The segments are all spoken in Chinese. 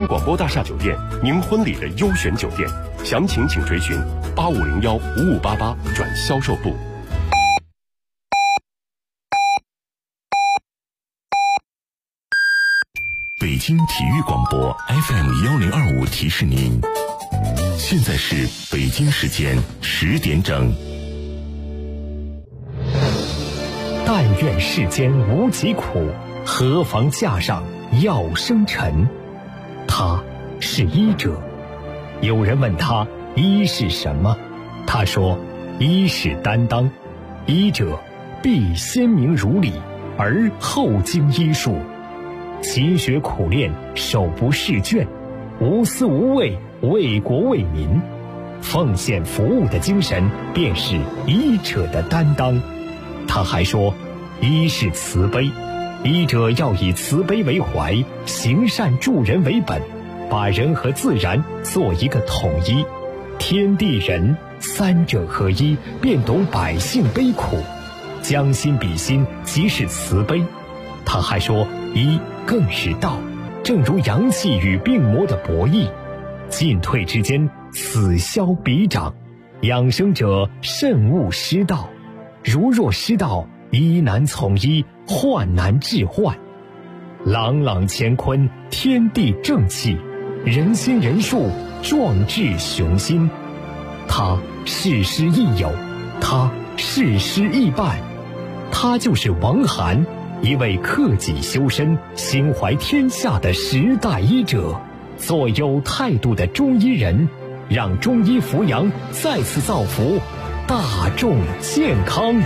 广播大厦酒店，您婚礼的优选酒店。详情请垂询8501-5588转销售部。 北京体育广播 FM1025提示您，现在是北京时间10点整。 但愿世间无疾苦，何妨架上药生尘。他是医者。有人问他医是什么，他说医是担当，医者必先明如理，而后经医术，勤学苦练，手不释卷，无私无畏，为国为民，奉献服务的精神便是医者的担当。他还说医是慈悲，医者要以慈悲为怀，行善助人为本，把人和自然做一个统一，天地人三者合一，便懂百姓悲苦，将心比心，即是慈悲。他还说医更是道，正如阳气与病魔的博弈，进退之间，此消彼长，养生者慎勿失道，如若失道，医难从医，患难治患。朗朗乾坤，天地正气，人心人术，壮志雄心。他事师亦友，他事师亦伴，他就是王涵，一位克己修身、心怀天下的时代医者，做有态度的中医人，让中医扶阳再次造福大众健康。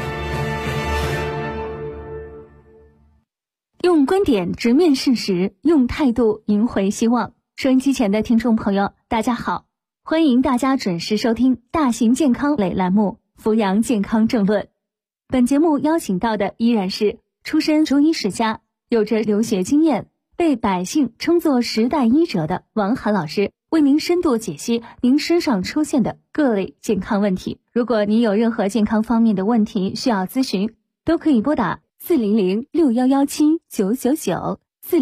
用观点直面事实，用态度赢回希望。收音机前的听众朋友，大家好，欢迎大家准时收听大型健康类栏目《扶阳健康政论》。本节目邀请到的依然是出身中医世家，有着留学经验，被百姓称作时代医者的王涵老师，为您深度解析您身上出现的各类健康问题。如果您有任何健康方面的问题需要咨询，都可以拨打400-6117-999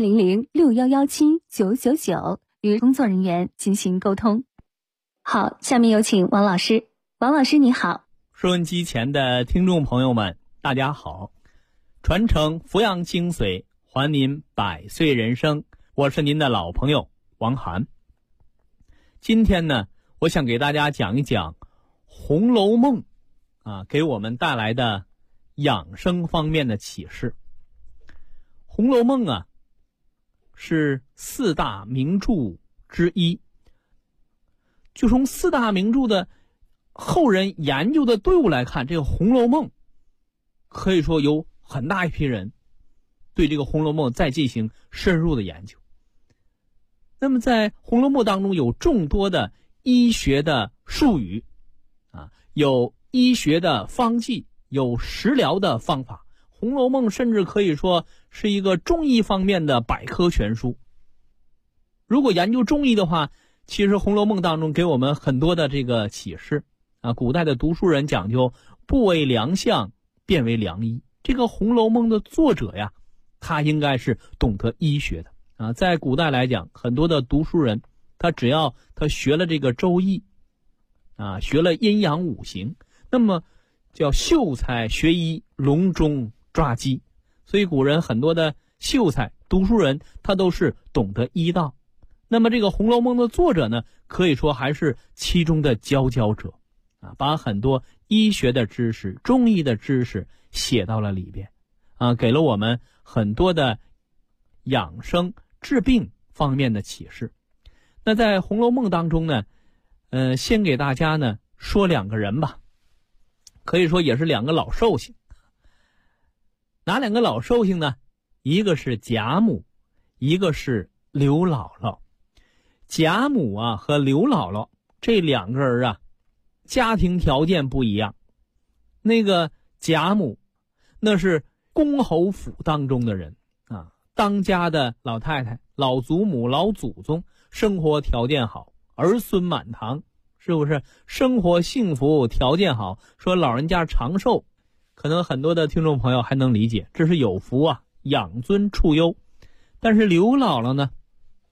400-6117-999与工作人员进行沟通。好，下面有请王老师。王老师你好。 收音机前的听众朋友们，大家好。传承扶阳精髓，还您百岁人生，我是您的老朋友王涵。今天呢，我想给大家讲一讲《红楼梦》给我们带来的养生方面的启示。《红楼梦》是四大名著之一。就从四大名著的后人研究的队伍来看，这个《红楼梦》可以说有很大一批人对这个《红楼梦》再进行深入的研究。那么在《红楼梦》当中有众多的医学的术语有医学的方剂，有食疗的方法。《红楼梦》甚至可以说是一个中医方面的百科全书。如果研究中医的话，其实《红楼梦》当中给我们很多的这个启示古代的读书人讲究不为良相，便为良医。这个《红楼梦》的作者呀，他应该是懂得医学的在古代来讲，很多的读书人他只要他学了这个周易学了阴阳五行，那么叫秀才学医，笼中抓鸡。所以古人很多的秀才读书人他都是懂得医道。那么这个《红楼梦》的作者呢，可以说还是其中的佼佼者把很多医学的知识、中医的知识写到了里边给了我们很多的养生治病方面的启示。那在《红楼梦》当中呢先给大家呢说两个人吧，可以说也是两个老寿星。哪两个老寿星呢？一个是贾母，一个是刘姥姥。贾母和刘姥姥这两个人家庭条件不一样。那个贾母那是公侯府当中的人当家的老太太、老祖母、老祖宗，生活条件好，儿孙满堂，是不是生活幸福，条件好？说老人家长寿，可能很多的听众朋友还能理解，这是有福养尊处优。但是刘姥姥呢，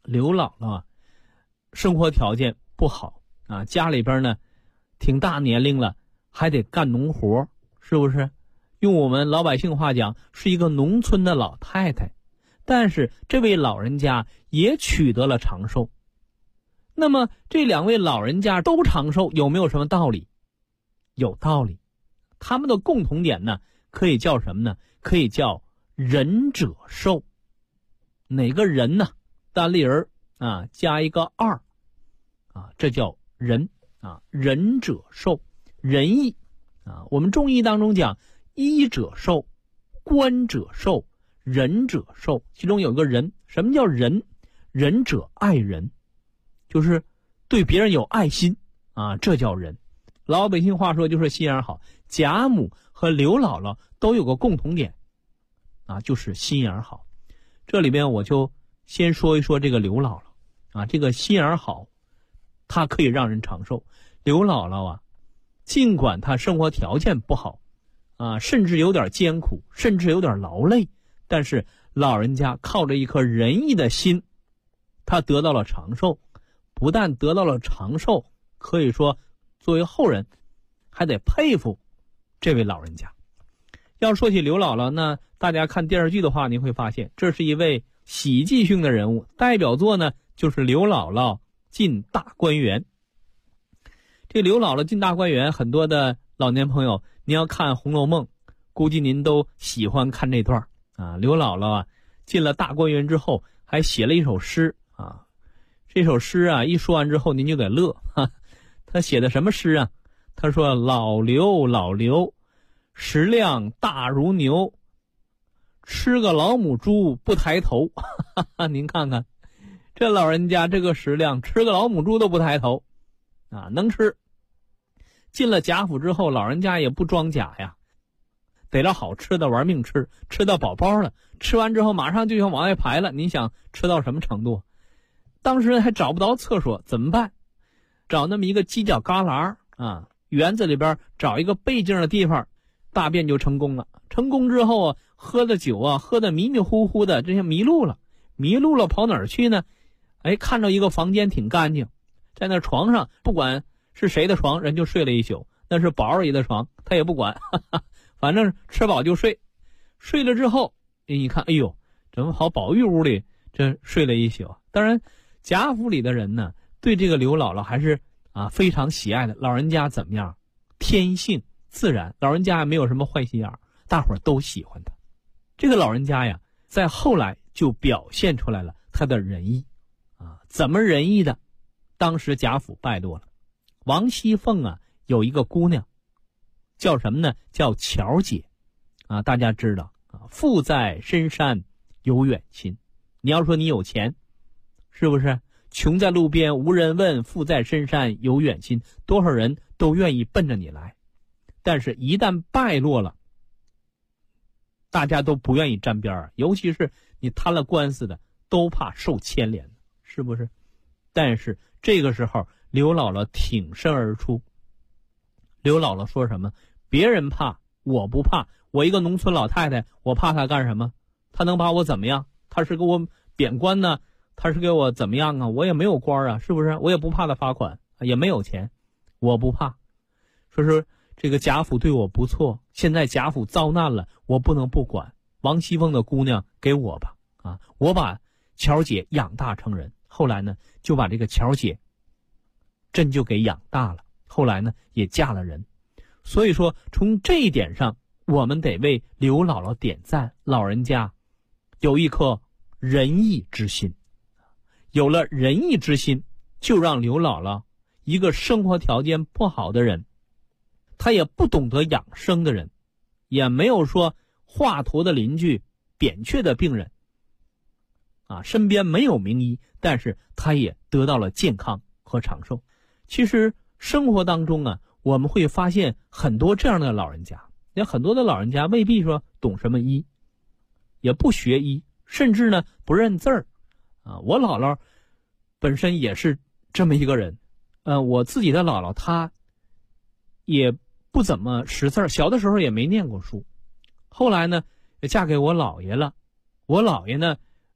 刘姥姥啊，生活条件不好啊，家里边呢挺大年龄了，还得干农活，是不是？用我们老百姓话讲，是一个农村的老太太。但是这位老人家也取得了长寿。那么这两位老人家都长寿，有没有什么道理？有道理。他们的共同点呢，可以叫什么呢？可以叫仁者寿。哪个仁呢？单立人啊，加一个二啊，这叫仁啊。仁者寿，仁义啊。我们中医当中讲，医者寿，官者寿，仁者寿，其中有个仁。什么叫仁？仁者爱人，就是对别人有爱心啊，这叫仁。老百姓话说就是心眼好。贾母和刘姥姥都有个共同点啊，就是心眼好。这里边我就先说一说这个刘姥姥啊，这个心眼好，她可以让人长寿。刘姥姥啊，尽管她生活条件不好啊，甚至有点艰苦，甚至有点劳累，但是老人家靠着一颗仁义的心，她得到了长寿。不但得到了长寿，可以说作为后人还得佩服这位老人家。要说起刘姥姥呢，大家看电视剧的话，你会发现这是一位喜剧性的人物，代表作呢就是刘姥姥进大观园。这刘姥姥进大观园，很多的老年朋友，您要看《红楼梦》，估计您都喜欢看这段啊。刘姥姥啊进了大观园之后，还写了一首诗啊。这首诗啊一说完之后，您就得乐哈。他写的什么诗啊？他说：“老刘老刘，食量大如牛，吃个老母猪不抬头。”哈哈，您看看，这老人家这个食量，吃个老母猪都不抬头啊，能吃。进了贾府之后，老人家也不装假呀，逮着好吃的玩命吃，吃到饱饱了，吃完之后马上就想往外排了。您想吃到什么程度？当时还找不着厕所，怎么办？找那么一个犄角旮旯啊，园子里边找一个背静的地方，大便就成功了。成功之后啊，喝的酒啊，喝的迷迷糊糊的，这些迷路了跑哪儿去呢？哎，看到一个房间挺干净，在那床上，不管是谁的床，人就睡了一宿。那是宝二爷的床，他也不管，反正吃饱就睡。睡了之后，你看，哎呦，怎么跑宝玉屋里这睡了一宿？当然贾府里的人呢，对这个刘姥姥还是非常喜爱的。老人家怎么样？天性自然，老人家没有什么坏心眼儿，大伙儿都喜欢他。这个老人家呀，在后来就表现出来了他的仁义啊。怎么仁义的？当时贾府败落了，王熙凤啊有一个姑娘，叫什么呢？叫巧姐啊。大家知道啊，富在深山有远亲。你要说你有钱，是不是？穷在路边无人问，富在深山有远亲，多少人都愿意奔着你来。但是一旦败落了，大家都不愿意沾边儿，尤其是你摊了官司的，都怕受牵连，是不是？但是这个时候刘姥姥挺身而出。刘姥姥说什么？别人怕我不怕，我一个农村老太太，我怕她干什么？她能把我怎么样？她是给我贬官呢，他是给我怎么样啊？我也没有官啊，是不是？我也不怕他罚款，也没有钱，我不怕。说是这个贾府对我不错，现在贾府遭难了，我不能不管。王熙凤的姑娘给我吧，我把巧姐养大成人。后来呢，就把这个巧姐真就给养大了。后来呢，也嫁了人。所以说，从这一点上，我们得为刘姥姥点赞。老人家有一颗仁义之心。有了仁义之心，就让刘姥姥一个生活条件不好的人，他也不懂得养生的人，也没有说华佗的邻居、扁鹊的病人身边没有名医，但是他也得到了健康和长寿。其实生活当中我们会发现很多这样的老人家，有很多的老人家未必说懂什么医，也不学医，甚至呢不认字儿我姥姥本身也是这么一个人，我自己的姥姥她也不怎么识字儿，小的时候也没念过书，后来呢也嫁给我姥爷了。我姥爷呢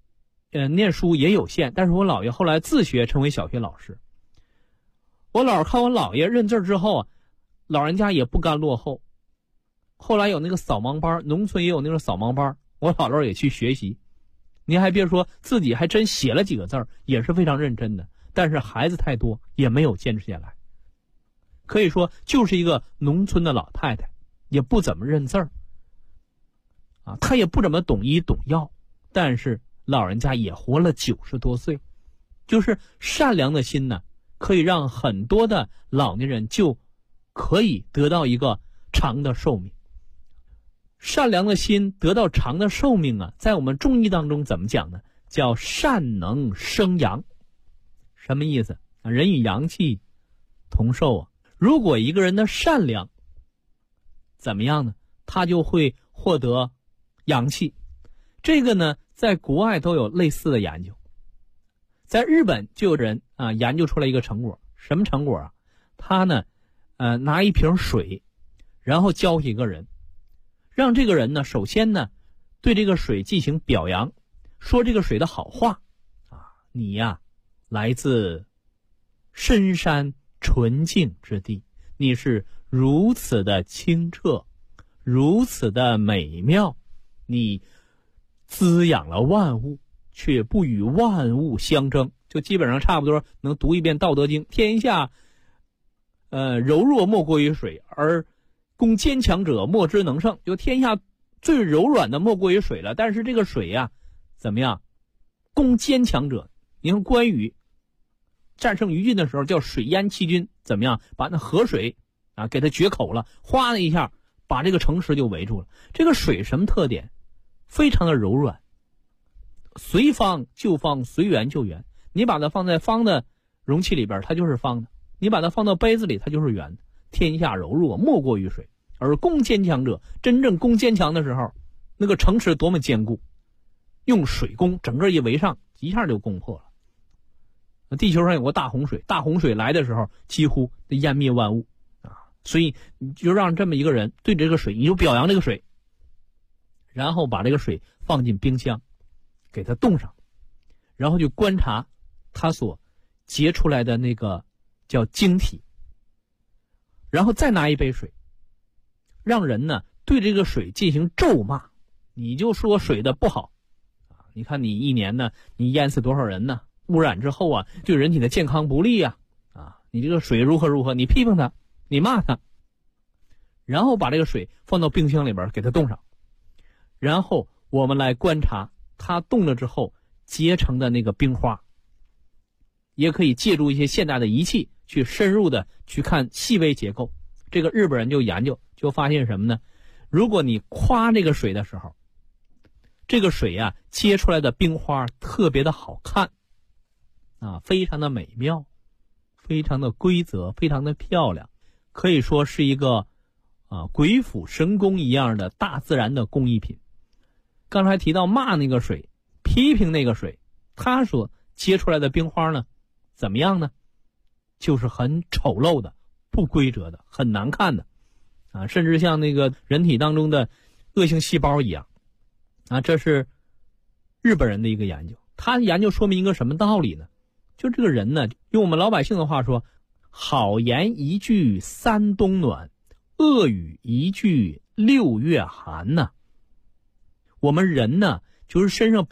念书也有限，但是我姥爷后来自学成为小学老师。我姥看我姥爷认字之后啊，老人家也不甘落后，后来有那个扫盲班，农村也有那种扫盲班，我姥姥也去学习。您还别说，自己还真写了几个字儿，也是非常认真的。但是孩子太多，也没有坚持下来。可以说就是一个农村的老太太，也不怎么认字儿啊，她也不怎么懂医懂药，但是老人家也活了90多岁。就是善良的心呢，可以让很多的老年人就可以得到一个长的寿命。善良的心得到长的寿命啊，在我们中医当中怎么讲呢？叫善能生阳。什么意思？人与阳气同寿啊。如果一个人的善良怎么样呢？他就会获得阳气。这个呢，在国外都有类似的研究。在日本就有人研究出来一个成果。什么成果啊？他呢拿一瓶水，然后浇给一个人，让这个人呢首先呢对这个水进行表扬，说这个水的好话啊，你呀来自深山纯净之地，你是如此的清澈，如此的美妙，你滋养了万物，却不与万物相争。就基本上差不多能读一遍《道德经》，天下柔弱莫过于水，而攻坚强者莫之能胜。就天下最柔软的莫过于水了，但是这个水呀怎么样攻坚强者？你看关羽战胜于禁的时候叫水淹七军，怎么样把那河水给它决口了，哗的一下把这个城池就围住了。这个水什么特点？非常的柔软，随方就方，随圆就圆。你把它放在方的容器里边，它就是方的；你把它放到杯子里，它就是圆的。天下柔弱莫过于水，而攻坚强者，真正攻坚强的时候，那个城池多么坚固，用水攻，整个一围上，一下就攻破了。地球上有个大洪水，大洪水来的时候几乎湮灭万物啊！所以你就让这么一个人对这个水，你就表扬这个水，然后把这个水放进冰箱，给它冻上，然后就观察它所结出来的那个叫晶体，然后再拿一杯水，让人呢对这个水进行咒骂，你就说水的不好啊！你看你一年呢，你淹死多少人呢？污染之后啊，对人体的健康不利啊！你这个水如何如何，你批评它，你骂它，然后把这个水放到冰箱里边给它冻上，然后我们来观察它冻了之后结成的那个冰花，也可以借助一些现代的仪器去深入的去看细微结构。这个日本人就研究，就发现什么呢？如果你夸这个水的时候，这个水啊结出来的冰花特别的好看啊，非常的美妙，非常的规则，非常的漂亮，可以说是一个鬼斧神工一样的大自然的工艺品。刚才提到骂那个水，批评那个水，它所结出来的冰花呢怎么样呢？就是很丑陋的，不规则的，很难看的甚至像那个人体当中的恶性细胞一样这是日本人的一个研究。他研究说明一个什么道理呢？就这个人呢，用我们老百姓的话说，好言一句三冬暖，恶语一句六月寒呐。我们人呢，就是身上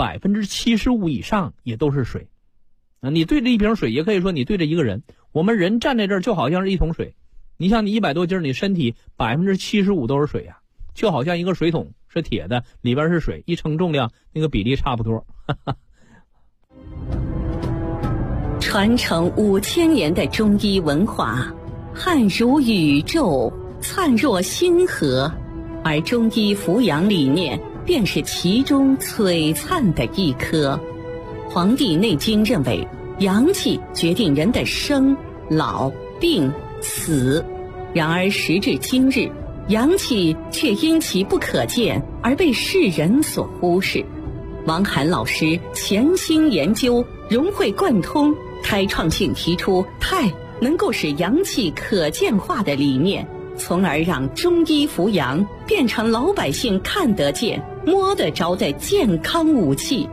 75%以上也都是水你对着一瓶水，也可以说你对着一个人。我们人站在这儿就好像是一桶水，你像你100多斤，你身体75%都是水就好像一个水桶是铁的，里边是水，一称重量那个比例差不多传承5000年的中医文化，汉如宇宙，灿若星河，而中医扶阳理念便是其中璀璨的一颗。黄帝内经认为，阳气决定人的生、老、病、死。然而时至今日，阳气却因其不可见而被世人所忽视。王涵老师潜心研究，融会贯通，开创性提出太能够使阳气可见化的理念，从而让中医扶阳变成老百姓看得见、摸得着的健康武器。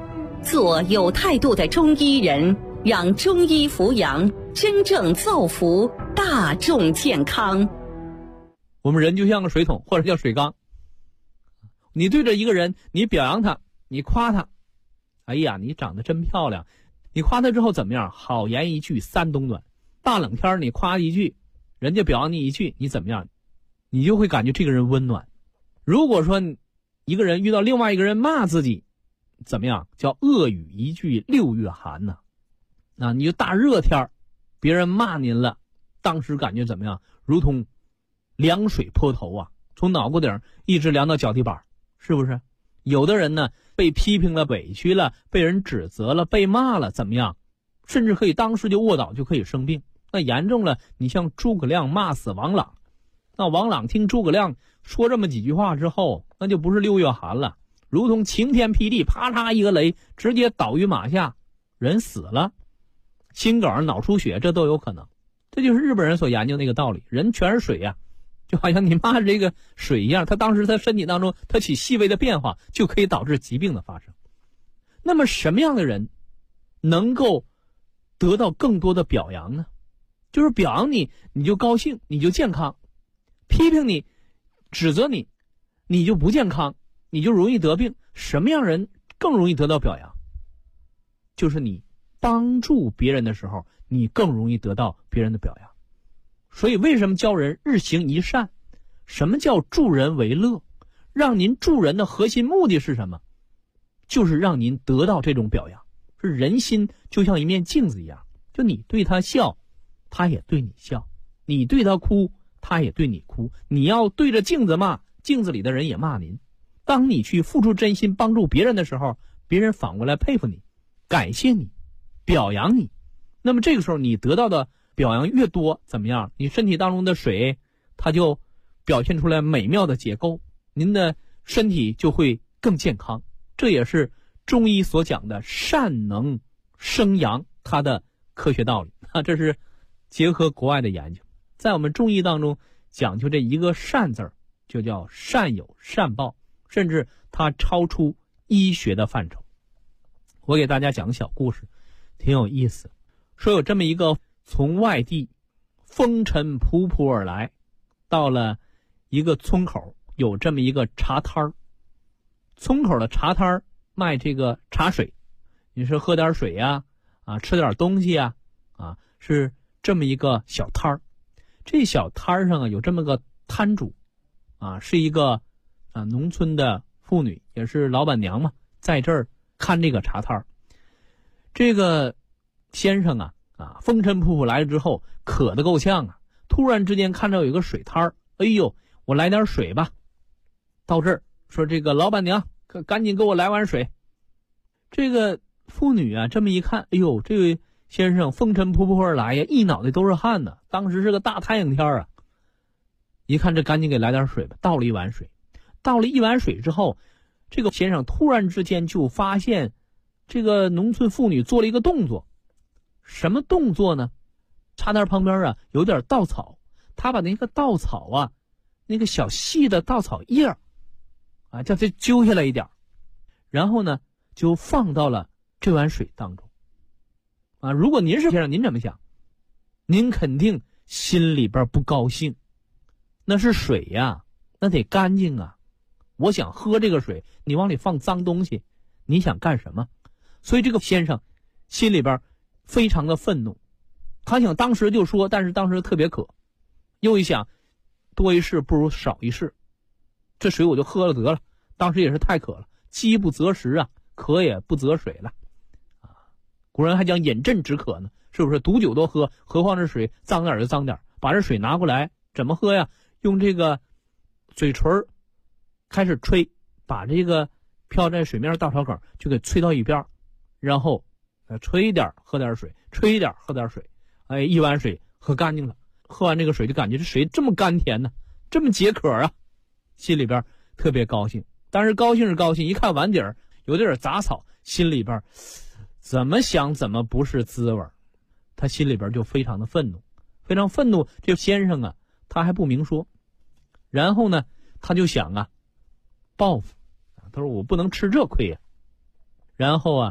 做有态度的中医人，让中医扶阳真正造福大众健康。 我们人就像个水桶或者叫水缸，你对着一个人，你表扬他，你夸他，哎呀，你长得真漂亮，你夸他之后怎么样？好言一句三冬暖。大冷天你夸一句，人家表扬你一句，你怎么样？你就会感觉这个人温暖。如果说一个人遇到另外一个人骂自己，怎么样？叫恶语一句六月寒呢？那你就大热天别人骂您了，当时感觉怎么样？如同凉水泼头啊，从脑瓜顶一直凉到脚底板，是不是？有的人呢，被批评了、委屈了、被人指责了、被骂了，怎么样？甚至可以当时就卧倒，就可以生病。那严重了，你像诸葛亮骂死王朗，那王朗听诸葛亮说这么几句话之后，那就不是六月寒了，如同晴天霹雳，啪嚓一个雷，直接倒于马下，人死了，心梗、脑出血，这都有可能。这就是日本人所研究那个道理，人全是水呀，就好像你骂这个水一样，他当时他身体当中他起细微的变化，就可以导致疾病的发生。那么什么样的人能够得到更多的表扬呢？就是表扬你，你就高兴，你就健康；批评你、指责你，你就不健康，你就容易得病。什么样人更容易得到表扬？就是你帮助别人的时候，你更容易得到别人的表扬。所以为什么教人日行一善？什么叫助人为乐？让您助人的核心目的是什么？就是让您得到这种表扬。是人心就像一面镜子一样，就你对他笑，他也对你笑；你对他哭，他也对你哭。你要对着镜子骂，镜子里的人也骂您。当你去付出真心帮助别人的时候，别人反过来佩服你，感谢你，表扬你。那么这个时候你得到的表扬越多，怎么样？你身体当中的水它就表现出来美妙的结构，您的身体就会更健康。这也是中医所讲的善能生阳，它的科学道理啊，这是结合国外的研究。在我们中医当中讲究这一个善字儿，就叫善有善报，甚至它超出医学的范畴。我给大家讲个小故事，挺有意思。说有这么一个从外地风尘仆仆而来，到了一个村口，有这么一个茶摊儿。村口的茶摊儿卖这个茶水，你是喝点水呀，吃点东西呀，是这么一个小摊儿。这小摊儿上有这么个摊主，是一个农村的妇女，也是老板娘嘛，在这儿看这个茶摊儿。这个先生风尘仆仆来了之后，渴得够呛啊！突然之间看到有一个水摊儿，哎呦，我来点水吧。到这儿说这个老板娘，赶紧给我来碗水。这个妇女这么一看，哎呦，这位先生风尘仆仆而来呀，一脑袋都是汗呢。当时是个大太阳天一看这赶紧给来点水吧，倒了一碗水。倒了一碗水之后，这个先生突然之间就发现这个农村妇女做了一个动作。什么动作呢？茶摊旁边有点稻草，他把那个稻草那个小细的稻草叶叫它揪下来一点，然后呢就放到了这碗水当中如果您是先生，您怎么想？您肯定心里边不高兴，那是水呀，那得干净啊，我想喝这个水，你往里放脏东西，你想干什么？所以这个先生心里边非常的愤怒，他想当时就说，但是当时特别渴，又一想多一事不如少一事，这水我就喝了得了，当时也是太渴了，饥不择食渴也不择水了古人还讲饮鸩止渴呢，是不是？毒酒都喝，何况这水脏点就脏点，把这水拿过来怎么喝呀？用这个嘴唇开始吹，把这个飘在水面稻草梗就给吹到一边，然后吹一点喝点水，吹一点喝点水，一碗水喝干净了。喝完这个水就感觉这水这么甘甜呢，这么解渴心里边特别高兴。但是高兴是高兴，一看碗底儿有点杂草，心里边怎么想怎么不是滋味，他心里边就非常的愤怒，非常愤怒。这先生他还不明说，然后呢他就想报复，他说我不能吃这亏然后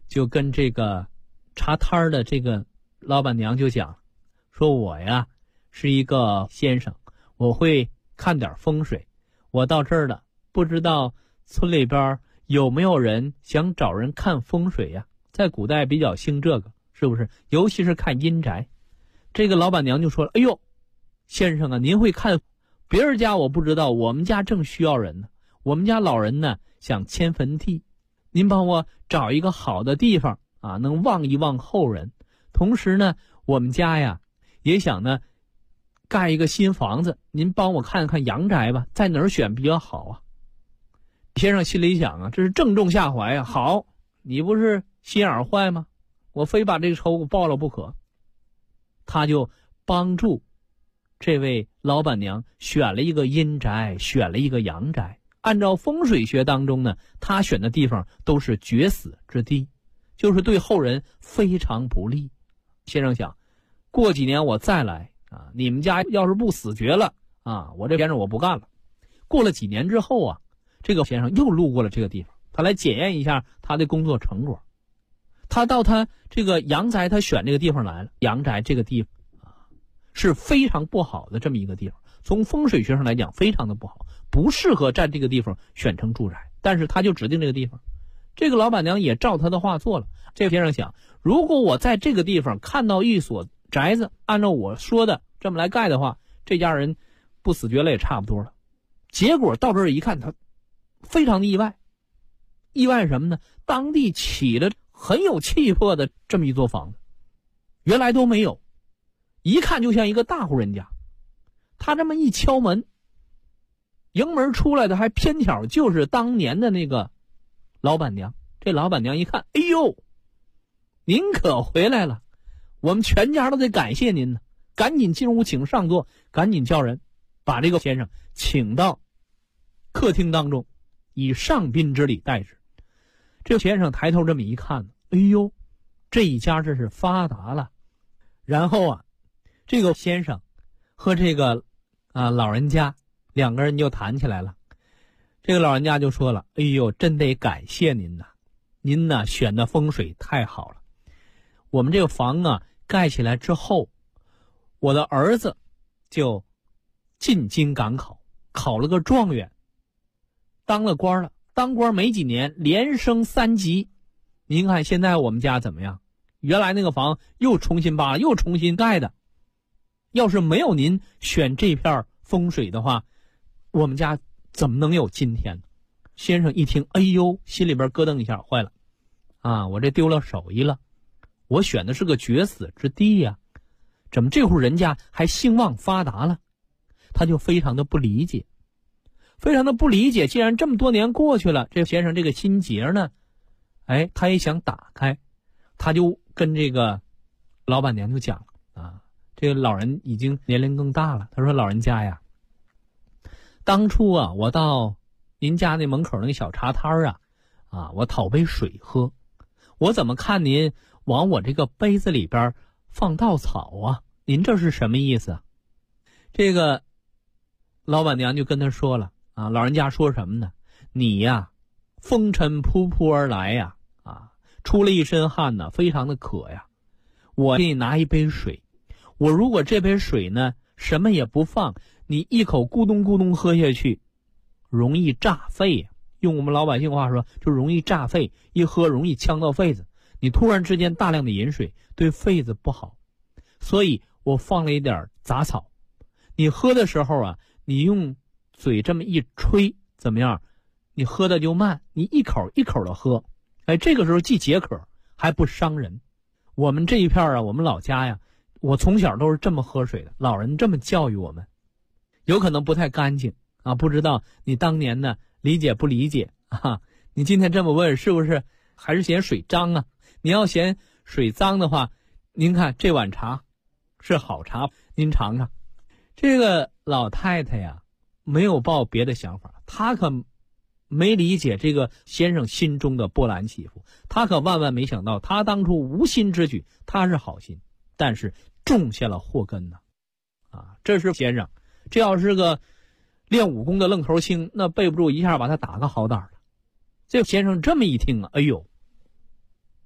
就跟这个茶摊的这个老板娘就讲，说我呀是一个先生，我会看点风水，我到这儿了，不知道村里边有没有人想找人看风水呀？在古代比较兴这个，是不是？尤其是看阴宅。这个老板娘就说了，哎呦，先生啊，您会看别人家我不知道，我们家正需要人呢。我们家老人呢想迁坟地，您帮我找一个好的地方啊，能望一望后人。同时呢，我们家呀也想呢盖一个新房子，您帮我看看阳宅吧，在哪儿选比较好啊？先生心里想啊，这是正中下怀啊。好，你不是心眼坏吗？我非把这个仇报了不可。他就帮助这位老板娘选了一个阴宅，选了一个阳宅。按照风水学当中呢，他选的地方都是绝死之地，就是对后人非常不利。先生想，过几年我再来啊，你们家要是不死绝了啊，我这先生我不干了。过了几年之后啊，这个先生又路过了这个地方，他来检验一下他的工作成果。他到他这个阳宅，他选这个地方来了。阳宅这个地方啊，是非常不好的这么一个地方，从风水学上来讲非常的不好，不适合在这个地方选成住宅。但是他就指定这个地方，这个老板娘也照他的话做了。这个先生想，如果我在这个地方看到一所宅子，按照我说的这么来盖的话，这家人不死绝了也差不多了。结果到这儿一看，他非常的意外。意外什么呢？当地起了很有气魄的这么一座房子，原来都没有，一看就像一个大户人家。他这么一敲门，迎门出来的还偏巧就是当年的那个老板娘。这老板娘一看，哎呦，您可回来了，我们全家都得感谢您呢。赶紧进屋请上座，赶紧叫人把这个先生请到客厅当中，以上宾之礼待之。这个先生抬头这么一看，哎呦，这一家真是发达了。然后啊，这个先生和这个老人家两个人就谈起来了。这个老人家就说了，哎呦，真得感谢您呐，您呢选的风水太好了。我们这个房啊盖起来之后，我的儿子就进京赶考，考了个状元，当了官了。当官没几年，连升3级。您看现在我们家怎么样？原来那个房又重新扒了，又重新盖的。要是没有您选这片风水的话，我们家怎么能有今天呢？先生一听，哎呦，心里边咯噔一下，坏了啊，我这丢了手艺了。我选的是个绝死之地呀，怎么这户人家还兴旺发达了？他就非常的不理解。既然这么多年过去了，这先生这个心结呢，他也想打开。他就跟这个老板娘就讲了啊，这个老人已经年龄更大了。他说，老人家呀，当初啊，我到您家那门口那个小茶摊我讨杯水喝，我怎么看您往我这个杯子里边放稻草啊？您这是什么意思啊？这个老板娘就跟他说了啊，老人家说什么呢？你呀，风尘仆仆而来呀，出了一身汗呢，非常的渴呀。我给你拿一杯水，我如果这杯水呢什么也不放，你一口咕咚咕咚喝下去，容易炸肺呀。用我们老百姓话说，就容易炸肺，一喝容易呛到肺子。你突然之间大量的饮水对肺子不好，所以我放了一点杂草。你喝的时候啊，你用嘴这么一吹，怎么样？你喝的就慢，你一口一口的喝，这个时候既解渴还不伤人。我们这一片我们老家呀，我从小都是这么喝水的，老人这么教育我们。有可能不太干净啊，不知道你当年呢理解不理解啊？你今天这么问，是不是还是嫌水脏啊？你要嫌水脏的话，您看这碗茶是好茶，您尝尝。这个老太太呀，没有抱别的想法，她可没理解这个先生心中的波澜起伏，她可万万没想到，她当初无心之举，她是好心，但是种下了祸根呢。这是先生，这要是个练武功的愣头青，那背不住一下把他打个好歹了。这先生这么一听啊，哎呦，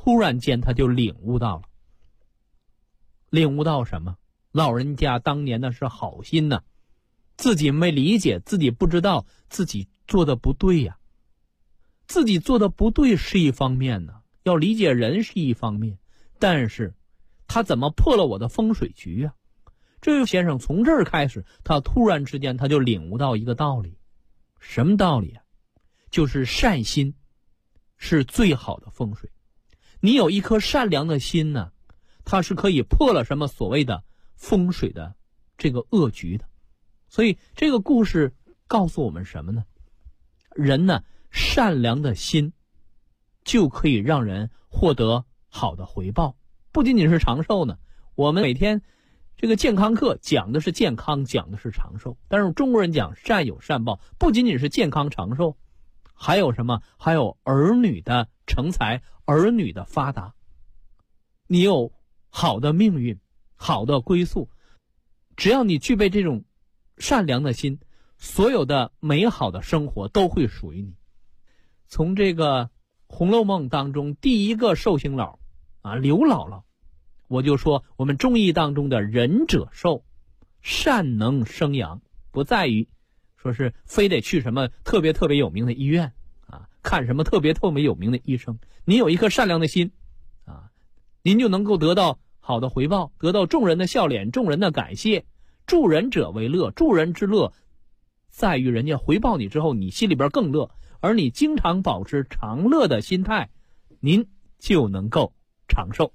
突然间他就领悟到了。领悟到什么？老人家当年呢是好心呢，自己没理解，自己不知道自己做的不对呀。自己做的不对是一方面呢，要理解人是一方面，但是他怎么破了我的风水局啊？这位先生从这儿开始，他突然之间他就领悟到一个道理。什么道理啊？就是善心是最好的风水。你有一颗善良的心呢，它是可以破了什么所谓的风水的这个恶局的。所以这个故事告诉我们什么呢？人呢，善良的心就可以让人获得好的回报，不仅仅是长寿呢。我们每天这个健康课讲的是健康，讲的是长寿，但是中国人讲善有善报，不仅仅是健康长寿，还有什么？还有儿女的成才，儿女的发达。你有好的命运，好的归宿，只要你具备这种善良的心，所有的美好的生活都会属于你。从这个《红楼梦》当中第一个寿星佬刘姥姥，我就说我们中医当中的仁者寿，善能生阳，不在于说是非得去什么特别特别有名的医院看什么特别特别有名的医生。您有一颗善良的心您就能够得到好的回报，得到众人的笑脸，众人的感谢。助人者为乐，助人之乐在于人家回报你之后，你心里边更乐，而你经常保持长乐的心态，您就能够长寿。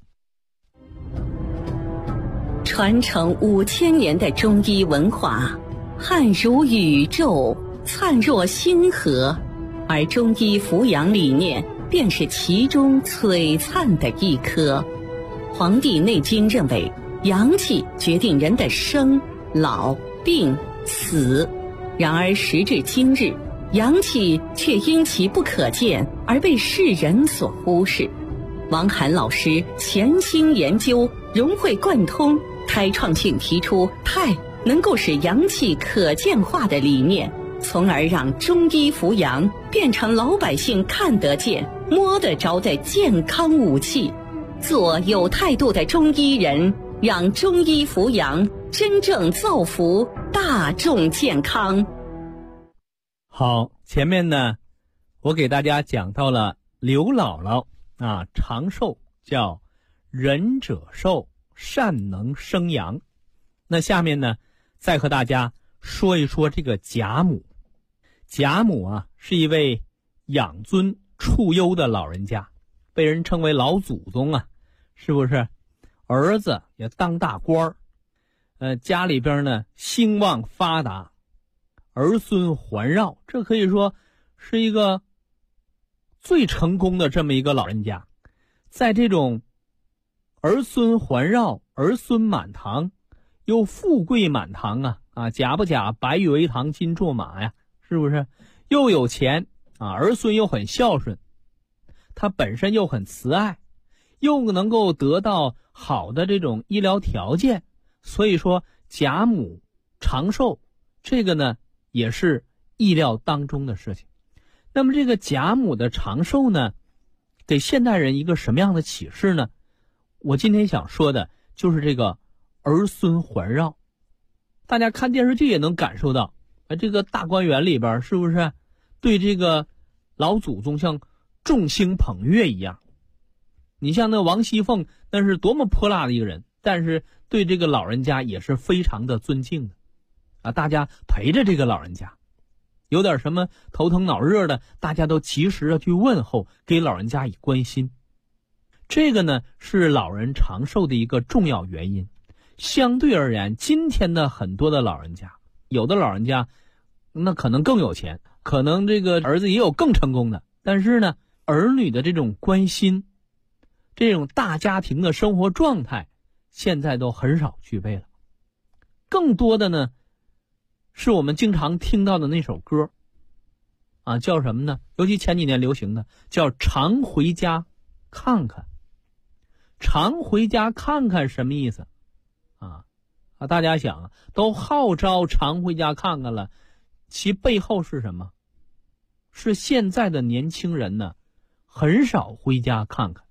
传承5000年的中医文化，汉如宇宙，灿若星河，而中医扶阳理念便是其中璀璨的一颗。《黄帝内经》认为，阳气决定人的生、老、病、死。然而时至今日，阳气却因其不可见而被世人所忽视。王涵老师潜心研究，融会贯通，开创性提出太能够使阳气可见化的理念，从而让中医扶阳变成老百姓看得见、摸得着的健康武器。做有态度的中医人，让中医扶阳真正造福大众健康。 好，前面呢我给大家讲到了刘姥姥长寿叫仁者寿，善能生阳。那下面呢再和大家说一说这个贾母。贾母是一位养尊处优的老人家，被人称为老祖宗是不是？儿子也当大官家里边呢兴旺发达，儿孙环绕，这可以说是一个最成功的这么一个老人家。在这种儿孙环绕，儿孙满堂，又富贵满堂假不假，白玉为堂，金帑马呀，是不是？又有钱儿孙又很孝顺，他本身又很慈爱，又能够得到好的这种医疗条件，所以说贾母长寿，这个呢也是意料当中的事情。那么这个贾母的长寿呢，给现代人一个什么样的启示呢？我今天想说的就是这个儿孙环绕。大家看电视剧也能感受到这个大观园里边是不是对这个老祖宗像众星捧月一样。你像那王熙凤，那是多么泼辣的一个人，但是对这个老人家也是非常的尊敬的大家陪着这个老人家，有点什么头疼脑热的，大家都及时的去问候，给老人家以关心。这个呢是老人长寿的一个重要原因。相对而言，今天的很多的老人家，有的老人家那可能更有钱，可能这个儿子也有更成功的，但是呢儿女的这种关心，这种大家庭的生活状态现在都很少具备了。更多的呢是我们经常听到的那首歌叫什么呢？尤其前几年流行的叫常回家看看。常回家看看什么意思大家想都号召常回家看看了，其背后是什么？是现在的年轻人呢很少回家看看。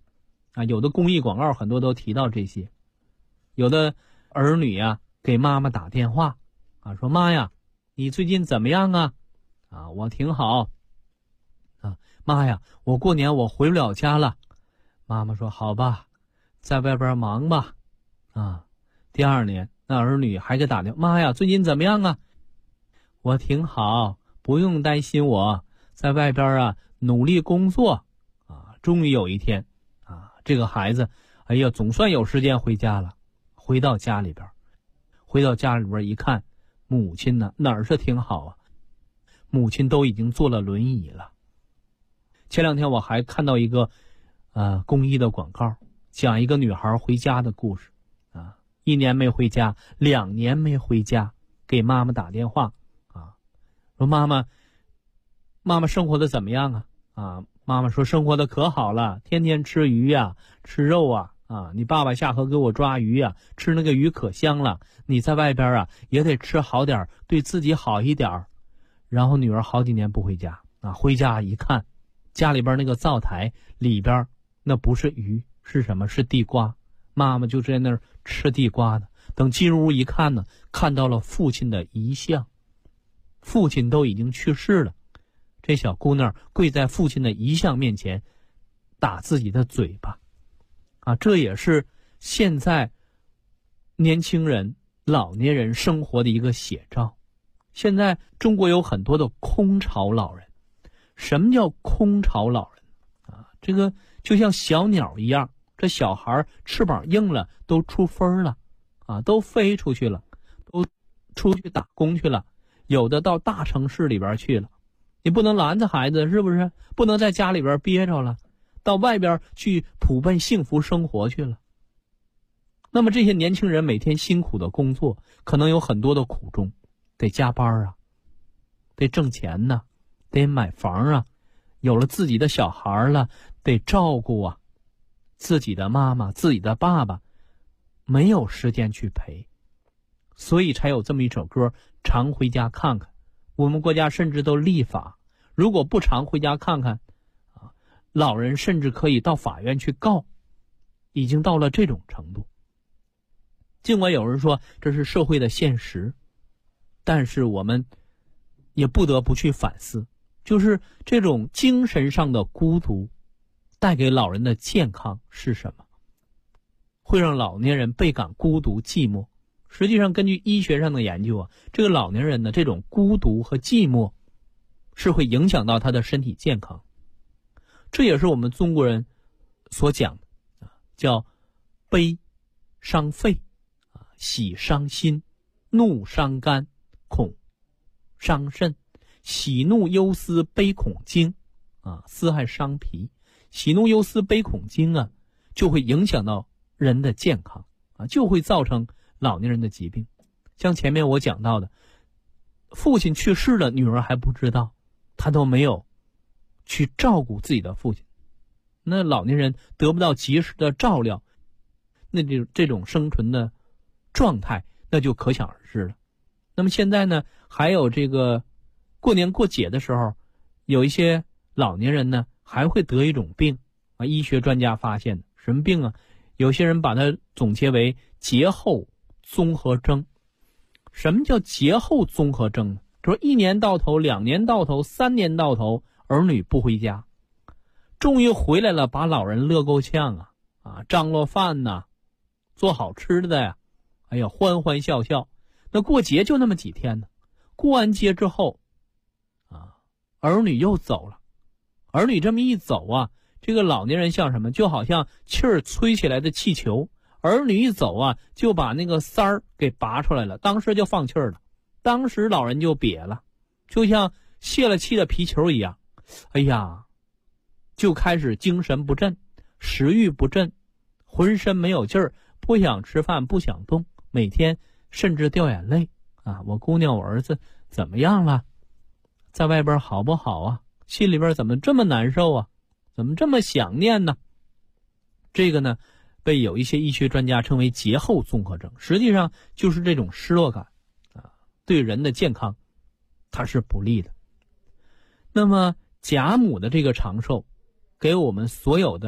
啊，有的公益广告很多都提到这些。有的儿女啊给妈妈打电话啊，说妈呀，你最近怎么样啊？啊，我挺好。啊，妈呀，我过年我回不了家了。妈妈说好吧，在外边忙吧。啊，第二年那儿女还给打电话，妈呀，最近怎么样啊？我挺好，不用担心我，在外边啊努力工作。啊，终于有一天啊，这个孩子哎呀总算有时间回家了。回到家里边一看，母亲呢哪儿是挺好啊，母亲都已经坐了轮椅了。前两天我还看到一个公益的广告，讲一个女孩回家的故事啊，1年没回家，2年没回家，给妈妈打电话啊，说妈妈生活的怎么样啊？啊，妈妈说生活的可好了，天天吃鱼呀，吃肉啊。啊，你爸爸下河给我抓鱼呀，吃那个鱼可香了。你在外边啊也得吃好点，对自己好一点。然后女儿好几年不回家啊，回家一看，家里边那个灶台里边那不是鱼，是什么？是地瓜。妈妈就在那儿吃地瓜呢。等进入屋一看呢，看到了父亲的遗像，父亲都已经去世了。这小姑娘跪在父亲的遗像面前，打自己的嘴巴。啊，这也是现在年轻人、老年人生活的一个写照。现在中国有很多的空巢老人。什么叫空巢老人啊？这个就像小鸟一样，这小孩翅膀硬了，都出分了啊，都飞出去了，都出去打工去了，有的到大城市里边去了。你不能拦着孩子，是不是？不能在家里边憋着了，到外边去普奔幸福生活去了。那么这些年轻人每天辛苦的工作，可能有很多的苦衷，得加班啊，得挣钱呢，得买房啊，有了自己的小孩了，得照顾啊，自己的妈妈、自己的爸爸，没有时间去陪，所以才有这么一首歌，常回家看看。我们国家甚至都立法，如果不常回家看看啊，老人甚至可以到法院去告，已经到了这种程度。尽管有人说这是社会的现实，但是我们也不得不去反思，就是这种精神上的孤独带给老人的健康是什么？会让老年人倍感孤独寂寞。实际上根据医学上的研究啊，这个老年人的这种孤独和寂寞是会影响到他的身体健康。这也是我们中国人所讲的叫悲伤肺，喜伤心，怒伤肝，恐伤肾，喜怒忧思悲恐惊啊，思还伤脾。喜怒忧思悲恐惊啊，就会影响到人的健康啊，就会造成老年人的疾病。像前面我讲到的，父亲去世了，女儿还不知道，她都没有去照顾自己的父亲，那老年人得不到及时的照料，那这种生存的状态那就可想而知了。那么现在呢，还有这个过年过节的时候，有一些老年人呢还会得一种病啊，医学专家发现的什么病啊？有些人把它总结为节后综合征。什么叫节后综合征呢？说1年到头、2年到头、3年到头，儿女不回家，终于回来了，把老人乐够呛啊，张罗饭呐，做好吃的呀，哎呀，欢欢笑笑。那过节就那么几天呢，过完节之后啊，儿女又走了。儿女这么一走啊，这个老年人像什么？就好像气儿吹起来的气球，儿女一走啊，就把那个塞儿给拔出来了，当时就放气儿了，当时老人就瘪了，就像泄了气的皮球一样。哎呀，就开始精神不振，食欲不振，浑身没有劲儿，不想吃饭，不想动，每天甚至掉眼泪啊！我姑娘我儿子怎么样了？在外边好不好啊？心里边怎么这么难受啊？怎么这么想念呢？这个呢，被有一些医学专家称为节后综合征，实际上就是这种失落感啊，对人的健康它是不利的。那么贾母的这个长寿，给我们所有的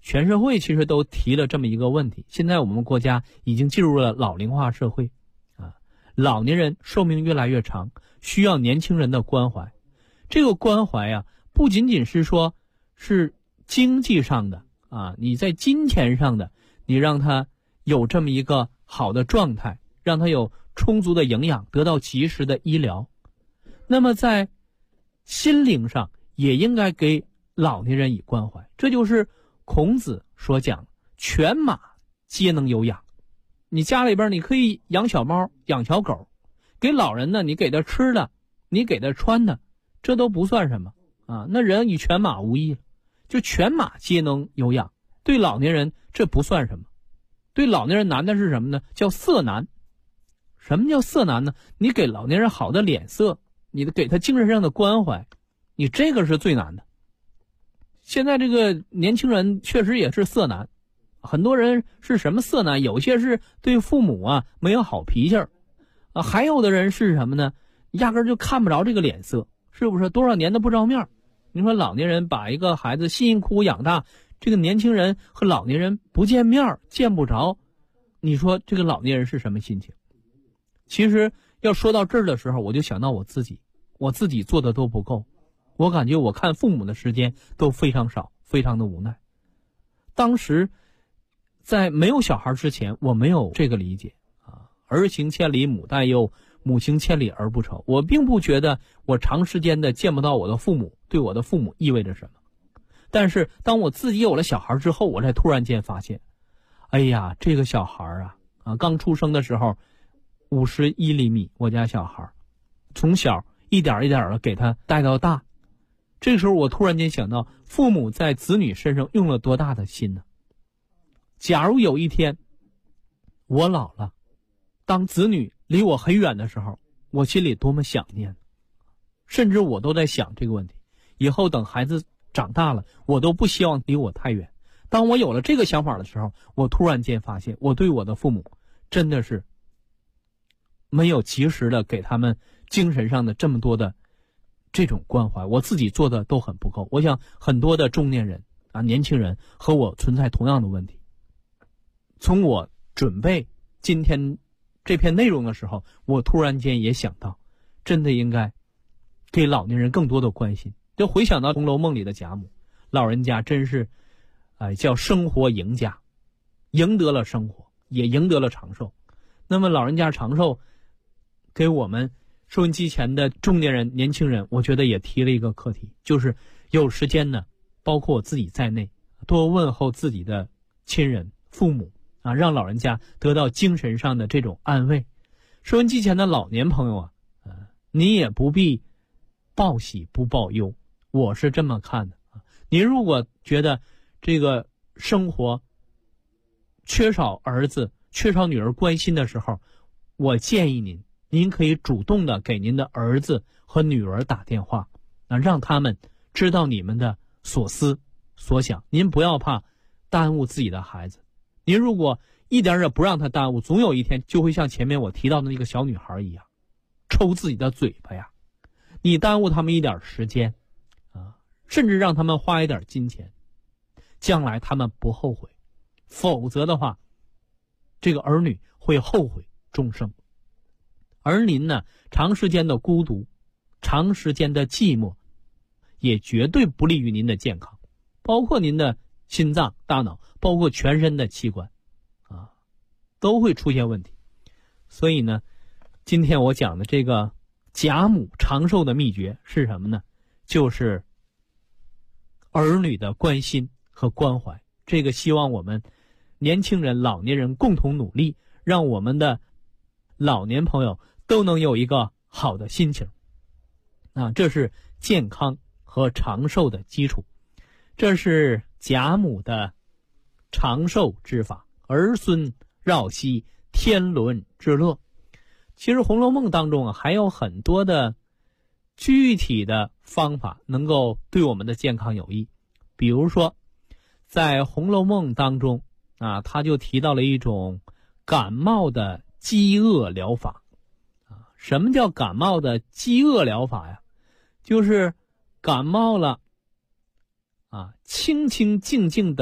全社会其实都提了这么一个问题。现在我们国家已经进入了老龄化社会老年人寿命越来越长，需要年轻人的关怀。这个关怀不仅仅是说是经济上的你在金钱上的，你让他有这么一个好的状态，让他有充足的营养，得到及时的医疗。那么在心灵上也应该给老年人以关怀，这就是孔子所讲犬马皆能有养。你家里边你可以养小猫养小狗，给老人呢你给他吃的，你给他穿的，这都不算什么那人与犬马无异了，就犬马皆能有养。对老年人这不算什么，对老年人难的是什么呢？叫色难。什么叫色难呢？你给老年人好的脸色，你给他精神上的关怀，你这个是最难的。现在这个年轻人确实也是色难，很多人是什么色难？有些是对父母没有好脾气还有的人是什么呢？压根就看不着这个脸色，是不是？多少年都不着面。你说老年人把一个孩子辛辛苦苦养大，这个年轻人和老年人不见面见不着，你说这个老年人是什么心情？其实要说到这儿的时候，我就想到我自己做的都不够，我感觉我看父母的时间都非常少，非常的无奈。当时在没有小孩之前，我没有这个理解儿行千里母担忧，母行千里儿不愁。我并不觉得我长时间的见不到我的父母对我的父母意味着什么。但是当我自己有了小孩之后，我才突然间发现，哎呀，这个小孩刚出生的时候51厘米，我家小孩从小一点一点的给他带到大。这个时候我突然间想到，父母在子女身上用了多大的心呢？假如有一天我老了，当子女离我很远的时候，我心里多么想念。甚至我都在想这个问题，以后等孩子长大了，我都不希望离我太远。当我有了这个想法的时候，我突然间发现我对我的父母真的是没有及时的给他们精神上的这么多的这种关怀，我自己做的都很不够。我想很多的中年人年轻人和我存在同样的问题。从我准备今天这篇内容的时候，我突然间也想到，真的应该给老年人更多的关心。就回想到《红楼梦》里的贾母，老人家真是叫生活赢家，赢得了生活，也赢得了长寿。那么老人家长寿，给我们收音机前的中年人年轻人，我觉得也提了一个课题，就是有时间呢，包括我自己在内，多问候自己的亲人父母让老人家得到精神上的这种安慰。收音机前的老年朋友你也不必报喜不报忧，我是这么看的您如果觉得这个生活缺少儿子缺少女儿关心的时候，我建议您可以主动的给您的儿子和女儿打电话让他们知道你们的所思所想。您不要怕耽误自己的孩子，您如果一点也不让他耽误，总有一天就会像前面我提到的那个小女孩一样，抽自己的嘴巴呀。你耽误他们一点时间甚至让他们花一点金钱，将来他们不后悔，否则的话这个儿女会后悔终生。而您呢，长时间的孤独，长时间的寂寞，也绝对不利于您的健康，包括您的心脏、大脑，包括全身的器官都会出现问题。所以呢，今天我讲的这个贾母长寿的秘诀是什么呢？就是儿女的关心和关怀。这个希望我们年轻人、老年人共同努力，让我们的老年朋友都能有一个好的心情这是健康和长寿的基础。这是贾母的长寿之法，儿孙绕膝，天伦之乐。其实《红楼梦》当中还有很多的具体的方法能够对我们的健康有益。比如说在《红楼梦》当中他就提到了一种感冒的饥饿疗法什么叫感冒的饥饿疗法呀？就是感冒了清清静静的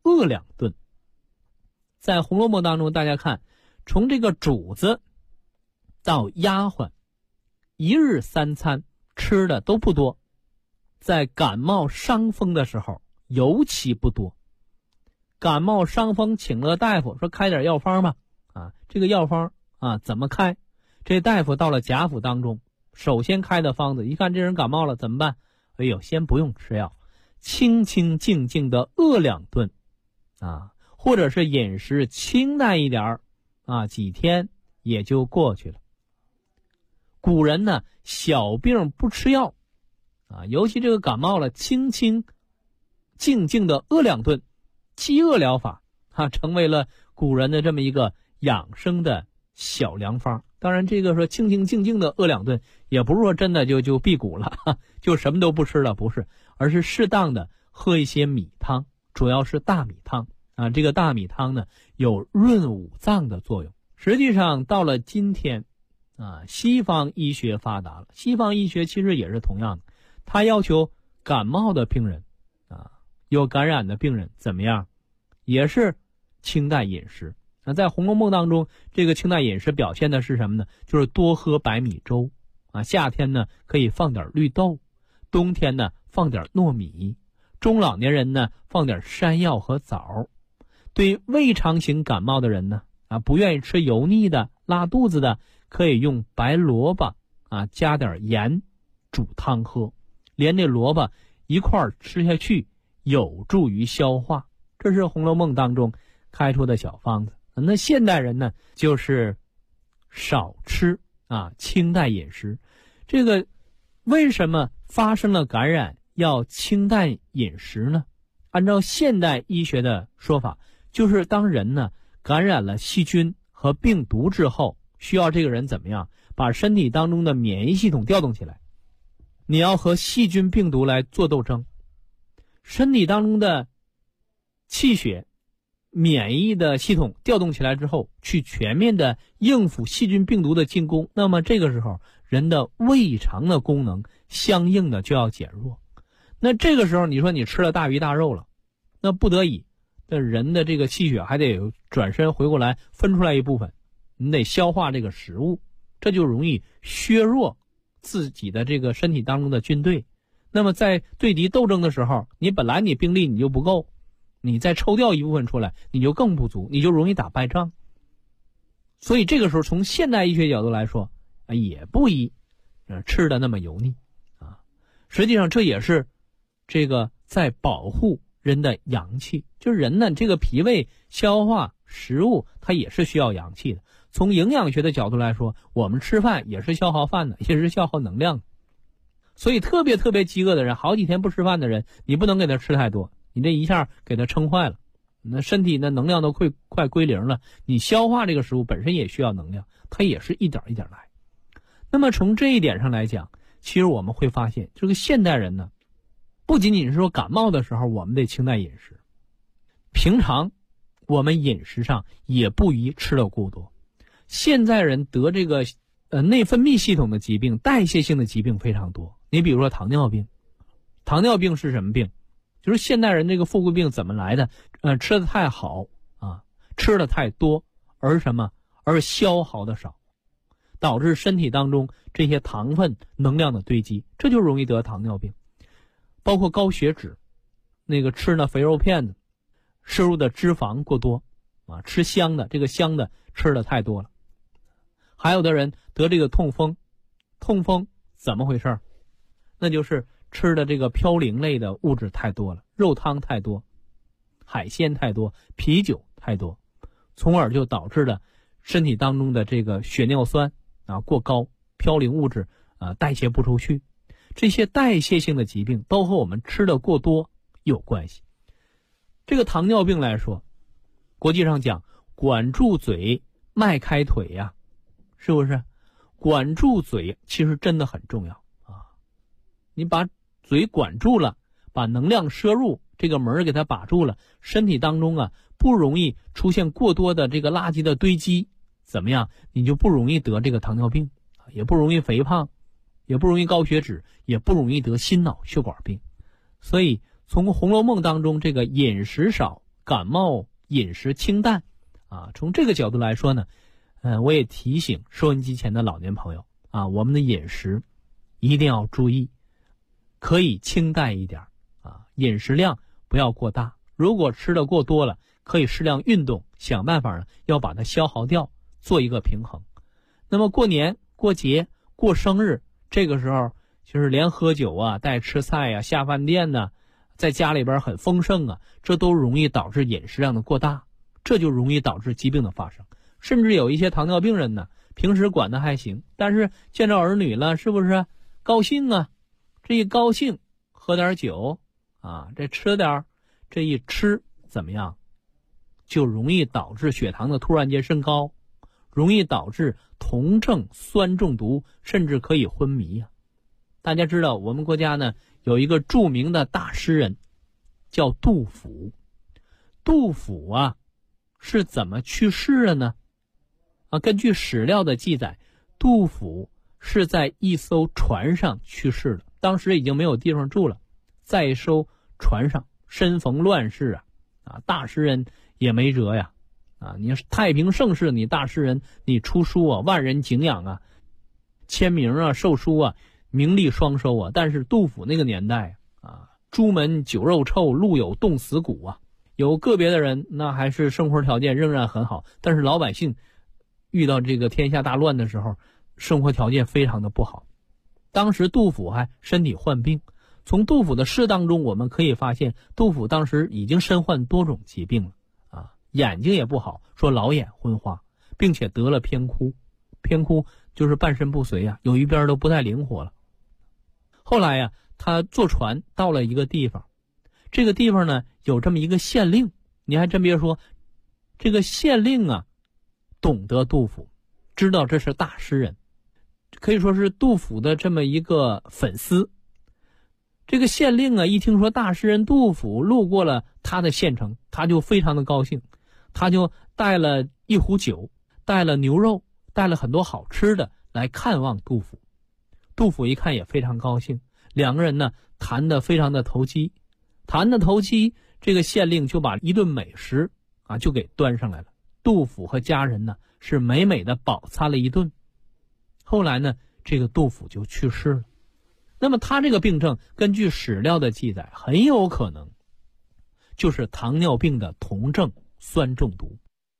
饿两顿。在《红楼梦》当中，大家看，从这个主子到丫鬟，一日三餐吃的都不多，在感冒伤风的时候尤其不多。感冒伤风请了大夫说开点药方吧，这个药方怎么开？这大夫到了贾府当中，首先开的方子，一看这人感冒了怎么办？哎呦，先不用吃药，清清静静的饿两顿或者是饮食清淡一点几天也就过去了。古人呢，小病不吃药尤其这个感冒了，清清静静的饿两顿，饥饿疗法成为了古人的这么一个养生的小良方。当然这个说清清静静的饿两顿，也不是说真的就辟谷了就什么都不吃了，不是，而是适当的喝一些米汤，主要是大米汤这个大米汤呢有润五脏的作用。实际上到了今天西方医学发达了，西方医学其实也是同样的，他要求感冒的病人有感染的病人怎么样，也是清淡饮食。在《红楼梦》当中，这个清淡饮食表现的是什么呢？就是多喝白米粥夏天呢可以放点绿豆，冬天呢放点糯米，中老年人呢放点山药和枣。对胃肠型感冒的人呢不愿意吃油腻的拉肚子的，可以用白萝卜加点盐煮汤喝，连这萝卜一块儿吃下去，有助于消化。这是《红楼梦》当中开出的小方子。那现代人呢，就是少吃清淡饮食。这个为什么发生了感染要清淡饮食呢？按照现代医学的说法，就是当人呢感染了细菌和病毒之后，需要这个人怎么样把身体当中的免疫系统调动起来。你要和细菌病毒来做斗争，身体当中的气血免疫的系统调动起来之后，去全面的应付细菌病毒的进攻，那么这个时候人的胃肠的功能相应的就要减弱。那这个时候你说你吃了大鱼大肉了，那不得已这人的这个气血还得转身回过来分出来一部分，你得消化这个食物，这就容易削弱自己的这个身体当中的军队。那么在对敌斗争的时候，你本来你兵力你就不够，你再抽调一部分出来，你就更不足，你就容易打败仗。所以这个时候从现代医学角度来说也不宜吃的那么油腻实际上这也是这个在保护人的阳气。就是人呢，这个脾胃消化食物它也是需要阳气的。从营养学的角度来说，我们吃饭也是消耗饭的，也是消耗能量的。所以特别饥饿的人，好几天不吃饭的人，你不能给他吃太多，你这一下给他撑坏了，那身体的能量都快归零了。你消化这个食物本身也需要能量，它也是一点一点来。那么从这一点上来讲，其实我们会发现这个现代人呢，不仅仅是说感冒的时候我们得清淡饮食，平常我们饮食上也不宜吃得过多。现在人得这个内分泌系统的疾病、代谢性的疾病非常多。你比如说糖尿病，糖尿病是什么病？就是现代人这个富贵病怎么来的？吃的太好吃的太多，而什么？而消耗的少，导致身体当中这些糖分能量的堆积，这就容易得糖尿病。包括高血脂，那个吃那肥肉片子，摄入的脂肪过多吃香的，这个香的吃的太多了。还有的人得这个痛风，痛风怎么回事？那就是吃的这个嘌呤类的物质太多了，肉汤太多，海鲜太多，啤酒太多，从而就导致了身体当中的这个血尿酸过高，嘌呤物质代谢不出去。这些代谢性的疾病都和我们吃的过多有关系。这个糖尿病来说，国际上讲管住嘴迈开腿呀，是不是？管住嘴其实真的很重要你把嘴管住了，把能量摄入这个门给它把住了，身体当中不容易出现过多的这个垃圾的堆积，怎么样？你就不容易得这个糖尿病，也不容易肥胖，也不容易高血脂，也不容易得心脑血管病。所以从《红楼梦》当中这个饮食少、 感冒饮食清淡从这个角度来说呢，我也提醒收音机前的老年朋友我们的饮食一定要注意，可以清淡一点饮食量不要过大，如果吃的过多了，可以适量运动，想办法呢要把它消耗掉，做一个平衡。那么过年过节过生日，这个时候就是连喝酒带吃菜下饭店呢，在家里边很丰盛这都容易导致饮食量的过大，这就容易导致疾病的发生。甚至有一些糖尿病人呢，平时管得还行，但是见着儿女了，是不是高兴这一高兴喝点酒这吃点，这一吃怎么样，就容易导致血糖的突然间升高，容易导致酮症酸中毒，甚至可以昏迷大家知道我们国家呢有一个著名的大诗人叫杜甫。杜甫是怎么去世的呢？根据史料的记载，杜甫是在一艘船上去世的，当时已经没有地方住了，在一艘船上，身逢乱世大诗人也没辙呀你是太平盛世，你大诗人，你出书万人敬仰签名售书名利双收但是杜甫那个年代朱门酒肉臭，路有冻死骨有个别的人那还是生活条件仍然很好，但是老百姓遇到这个天下大乱的时候，生活条件非常的不好。当时杜甫还身体患病，从杜甫的诗当中我们可以发现，杜甫当时已经身患多种疾病了眼睛也不好，说老眼昏花，并且得了偏枯。偏枯就是半身不遂有一边都不太灵活了。后来他坐船到了一个地方，这个地方呢有这么一个县令，你还真别说，这个县令懂得杜甫，知道这是大诗人，可以说是杜甫的这么一个粉丝。这个县令一听说大诗人杜甫路过了他的县城，他就非常的高兴，他就带了一壶酒，带了牛肉，带了很多好吃的来看望杜甫。杜甫一看也非常高兴，两个人呢谈得非常的投机，这个县令就把一顿美食就给端上来了。杜甫和家人呢是美美的饱餐了一顿。后来呢这个杜甫就去世了。那么他这个病症根据史料的记载，很有可能就是糖尿病的酮症酸中毒。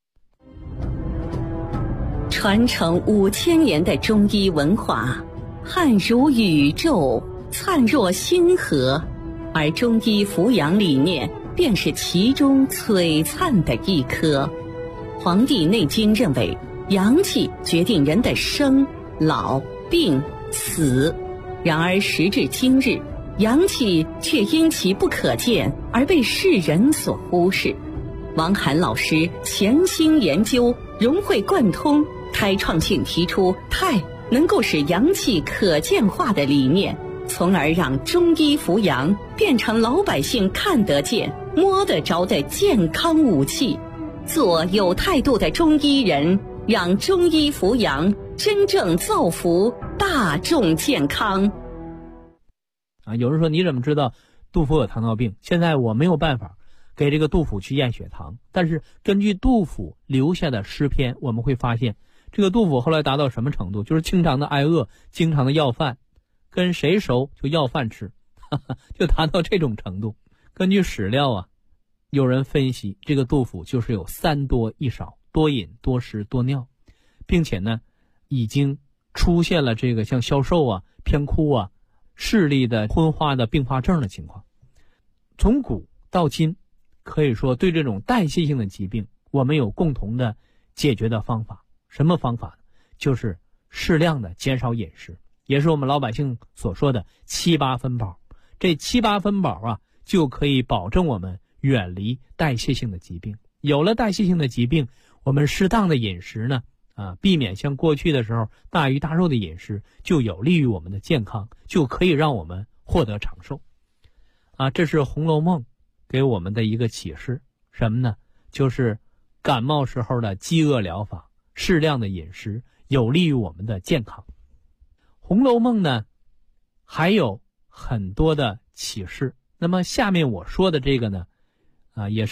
传承5000年的中医文化，汉如宇宙，灿若星河，而中医扶阳理念便是其中璀璨的一颗。黄帝内经认为，阳气决定人的生、老、病、死。然而时至今日，阳气却因其不可见而被世人所忽视。王涵老师潜心研究，融会贯通，开创性提出太能够使阳气可见化的理念，从而让中医扶阳变成老百姓看得见、摸得着的健康武器。做有态度的中医人，让中医扶阳真正造福大众健康。 有人说你怎么知道杜甫有糖尿病？现在我没有办法给这个杜甫去验血糖，但是根据杜甫留下的诗篇，我们会发现这个杜甫后来达到什么程度，就是经常的挨饿，经常的要饭，跟谁熟就要饭吃就达到这种程度。根据史料有人分析这个杜甫就是有3多1少，多饮多食多尿，并且呢已经出现了这个像消瘦偏枯视力的昏花的并发症的情况。从古到今，可以说对这种代谢性的疾病我们有共同的解决的方法。什么方法呢？就是适量的减少饮食，也是我们老百姓所说的7、8分饱。这7、8分饱就可以保证我们远离代谢性的疾病。有了代谢性的疾病，我们适当的饮食呢避免像过去的时候大鱼大肉的饮食，就有利于我们的健康，就可以让我们获得长寿这是《红楼梦》给我们的一个启示。什么呢？就是感冒时候的饥饿疗法，适量的饮食有利于我们的健康。《红楼梦》呢还有很多的启示。那么下面我说的这个呢也是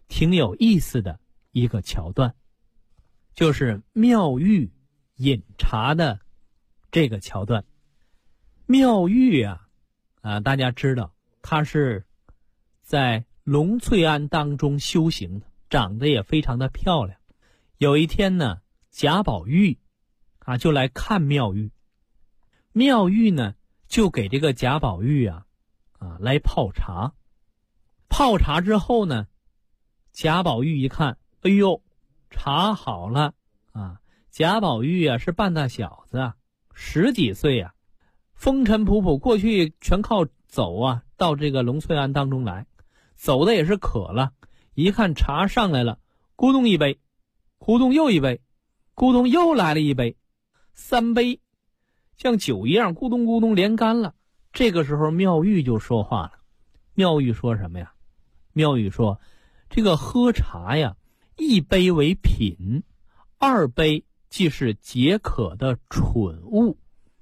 挺有意思的一个桥段，就是妙玉饮茶的这个桥段。妙玉大家知道她是在龙翠庵当中修行的，长得也非常的漂亮。有一天呢，贾宝玉就来看妙玉，妙玉呢就给这个贾宝玉来泡茶。泡茶之后呢，贾宝玉一看，哎呦，茶好了贾宝玉是半大小子10几岁风尘仆仆，过去全靠走到这个龙翠庵当中来，走的也是渴了，一看茶上来了，咕咚一杯，咕咚又一杯，咕咚又来了一杯，3杯像酒一样咕咚咕咚连干了。这个时候妙玉就说话了。妙玉说什么呀？妙玉说，这个喝茶1杯为品，2杯即是解渴的蠢物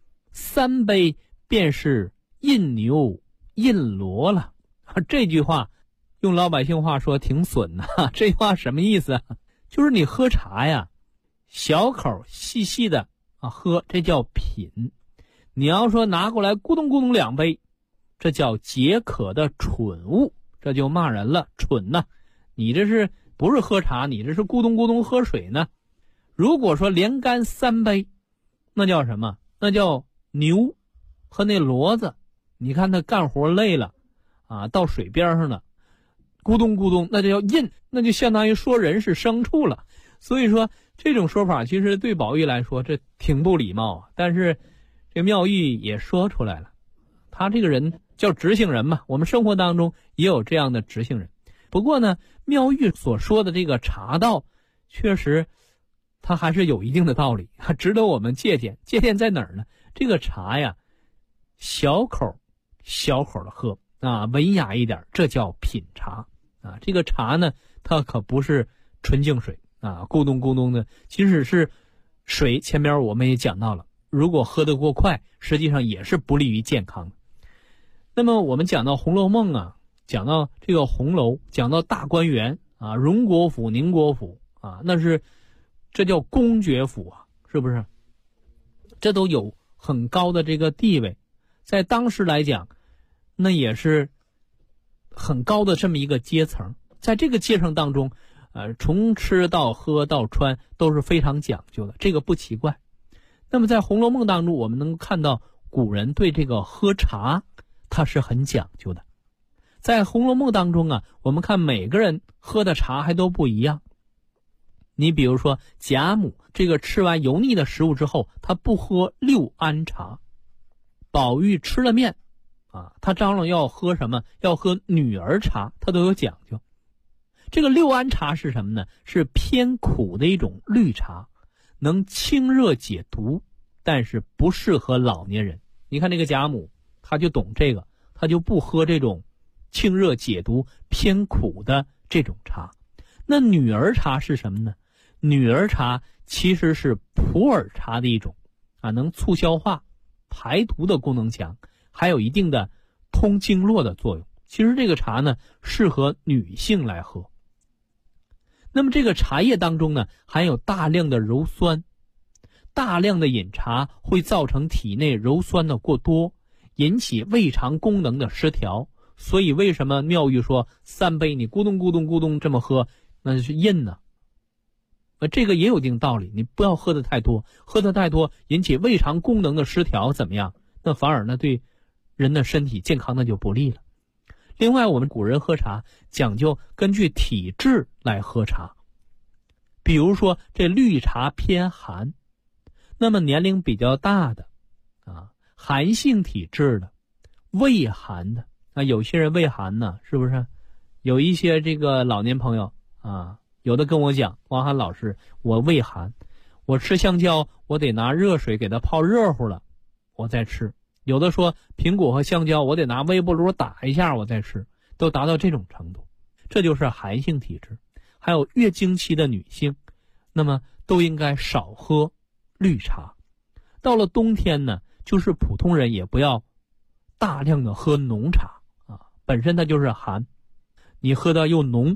，3杯便是印牛印骡了。这句话用老百姓话说挺损这话什么意思就是你喝茶小口细细的喝，这叫品。你要说拿过来咕咚咕咚2杯，这叫解渴的蠢物，这就骂人了，蠢你这是不是喝茶，你这是咕咚咕咚喝水呢。如果说连干3杯，那叫什么？那叫牛和那骡子，你看他干活累了到水边上了，咕咚咕咚，那就要印，那就相当于说人是牲畜了。所以说这种说法其实对宝玉来说这挺不礼貌但是这妙玉也说出来了，他这个人叫直性人嘛，我们生活当中也有这样的直性人。不过呢，妙玉所说的这个茶道确实它还是有一定的道理，值得我们借鉴。借鉴在哪儿呢？这个茶小口的喝文雅一点，这叫品茶这个茶呢，它可不是纯净水咕咚咕咚的，即使是水，前边我们也讲到了，如果喝得过快，实际上也是不利于健康的。那么我们讲到《红楼梦》讲到这个红楼，讲到大观园荣国府、宁国府这叫公爵府是不是？这都有很高的这个地位，在当时来讲，那也是很高的这么一个阶层。在这个阶层当中从吃到喝到穿都是非常讲究的，这个不奇怪。那么在《红楼梦》当中，我们能看到古人对这个喝茶它是很讲究的。在《红楼梦》当中我们看每个人喝的茶还都不一样。你比如说贾母，这个吃完油腻的食物之后，他不喝六安茶。宝玉吃了面他张罗要喝什么？要喝女儿茶，他都有讲究。这个六安茶是什么呢？是偏苦的一种绿茶，能清热解毒，但是不适合老年人。你看这个贾母，他就懂这个，他就不喝这种清热解毒偏苦的这种茶。那女儿茶是什么呢？女儿茶其实是普洱茶的一种能促消化排毒的功能强，还有一定的通经络的作用。其实这个茶呢适合女性来喝。那么这个茶叶当中呢含有大量的鞣酸，大量的饮茶会造成体内鞣酸的过多，引起胃肠功能的失调。所以为什么妙玉说3杯你咕咚咕咚咕咚这么喝，那就是印呢？这个也有一定道理，你不要喝得太多，喝得太多引起胃肠功能的失调怎么样？那反而呢对人的身体健康那就不利了。另外我们古人喝茶讲究根据体质来喝茶，比如说这绿茶偏寒，那么年龄比较大的寒性体质的胃寒的有些人胃寒呢，是不是？有一些这个老年朋友有的跟我讲，王涵老师，我胃寒，我吃香蕉我得拿热水给它泡热乎了我再吃。有的说苹果和香蕉我得拿微波炉打一下我再吃，都达到这种程度，这就是寒性体质。还有月经期的女性，那么都应该少喝绿茶。到了冬天呢，就是普通人也不要大量的喝浓茶本身它就是寒，你喝到又浓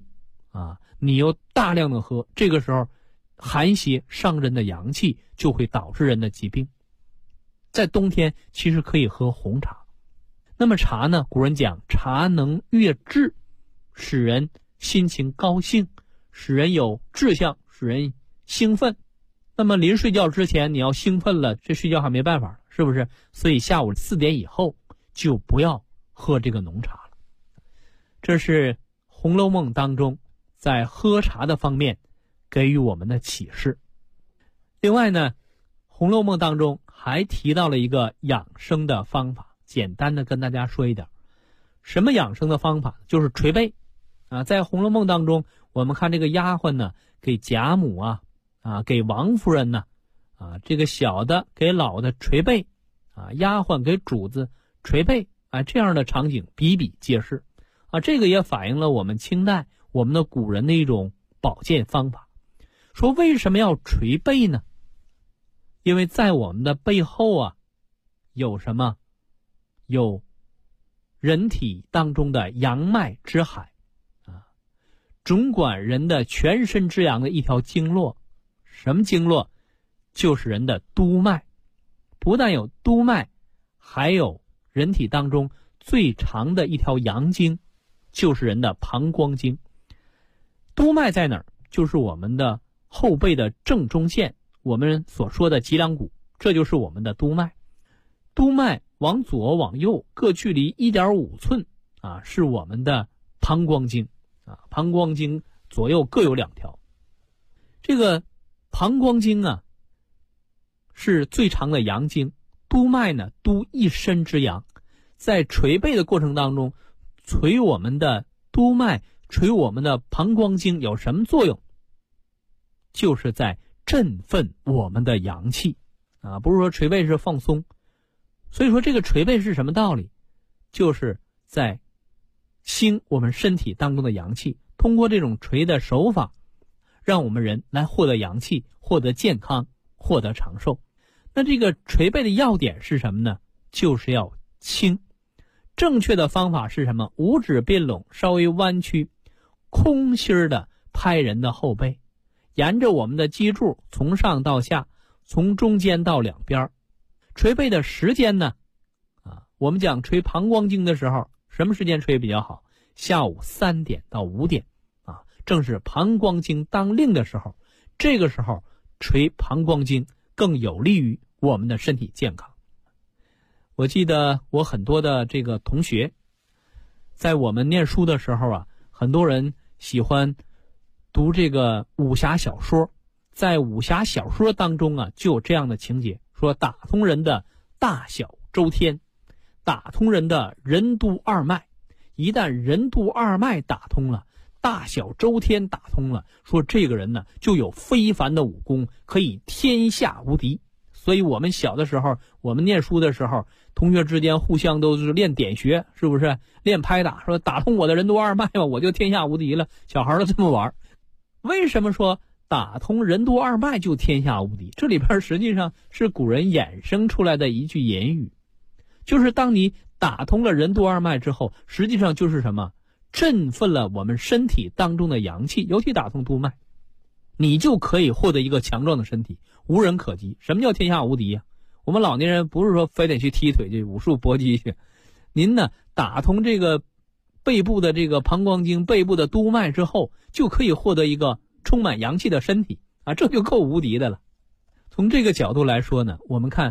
你又大量的喝，这个时候寒邪伤人的阳气，就会导致人的疾病。在冬天其实可以喝红茶。那么茶呢，古人讲茶能悦志，使人心情高兴，使人有志向，使人兴奋。那么临睡觉之前你要兴奋了，这睡觉还没办法，是不是？所以下午4点以后就不要喝这个浓茶了。这是《红楼梦》当中在喝茶的方面给予我们的启示。另外呢，《红楼梦》当中还提到了一个养生的方法，简单的跟大家说一点。什么养生的方法？就是捶背在《红楼梦》当中，我们看这个丫鬟呢，给贾母给王夫人呢这个小的给老的捶背丫鬟给主子捶背这样的场景比比皆是这个也反映了我们清代我们的古人的一种保健方法。说为什么要捶背呢？因为在我们的背后有什么？有人体当中的阳脉之海总管人的全身之阳的一条经络。什么经络？就是人的督脉。不但有督脉，还有人体当中最长的一条阳经，就是人的膀胱经。督脉在哪儿？就是我们的后背的正中线，我们所说的脊梁骨，这就是我们的督脉。督脉往左往右各距离 1.5 寸是我们的膀胱经膀胱经左右各有2条。这个膀胱经是最长的阳经，督脉呢督一身之阳。在捶背的过程当中，捶我们的督脉，捶我们的膀胱经有什么作用？就是在振奋我们的阳气不是说捶背是放松。所以说这个捶背是什么道理？就是在兴我们身体当中的阳气，通过这种捶的手法，让我们人来获得阳气，获得健康，获得长寿。那这个捶背的要点是什么呢？就是要轻。正确的方法是什么？五指并拢，稍微弯曲，空心的拍人的后背，沿着我们的脊柱从上到下，从中间到两边。捶背的时间呢我们讲捶膀胱经的时候，什么时间捶比较好？下午3点到5点正是膀胱经当令的时候，这个时候捶膀胱经更有利于我们的身体健康。我记得我很多的这个同学，在我们念书的时候很多人喜欢读这个武侠小说，在武侠小说当中就有这样的情节，说打通人的大小周天，打通人的任督二脉。一旦任督二脉打通了，大小周天打通了，说这个人呢就有非凡的武功，可以天下无敌。所以我们小的时候，我们念书的时候，同学之间互相都是练点穴，是不是？练拍打，说打通我的任督二脉吧，我就天下无敌了。小孩都这么玩。为什么说打通任督二脉就天下无敌？这里边实际上是古人衍生出来的一句言语，就是当你打通了任督二脉之后，实际上就是什么？振奋了我们身体当中的阳气，尤其打通督脉，你就可以获得一个强壮的身体，无人可及。什么叫天下无敌我们老年人不是说非得去踢腿去武术搏击去，您呢打通这个背部的这个膀胱经，背部的督脉之后，就可以获得一个充满阳气的身体这就够无敌的了。从这个角度来说呢，我们看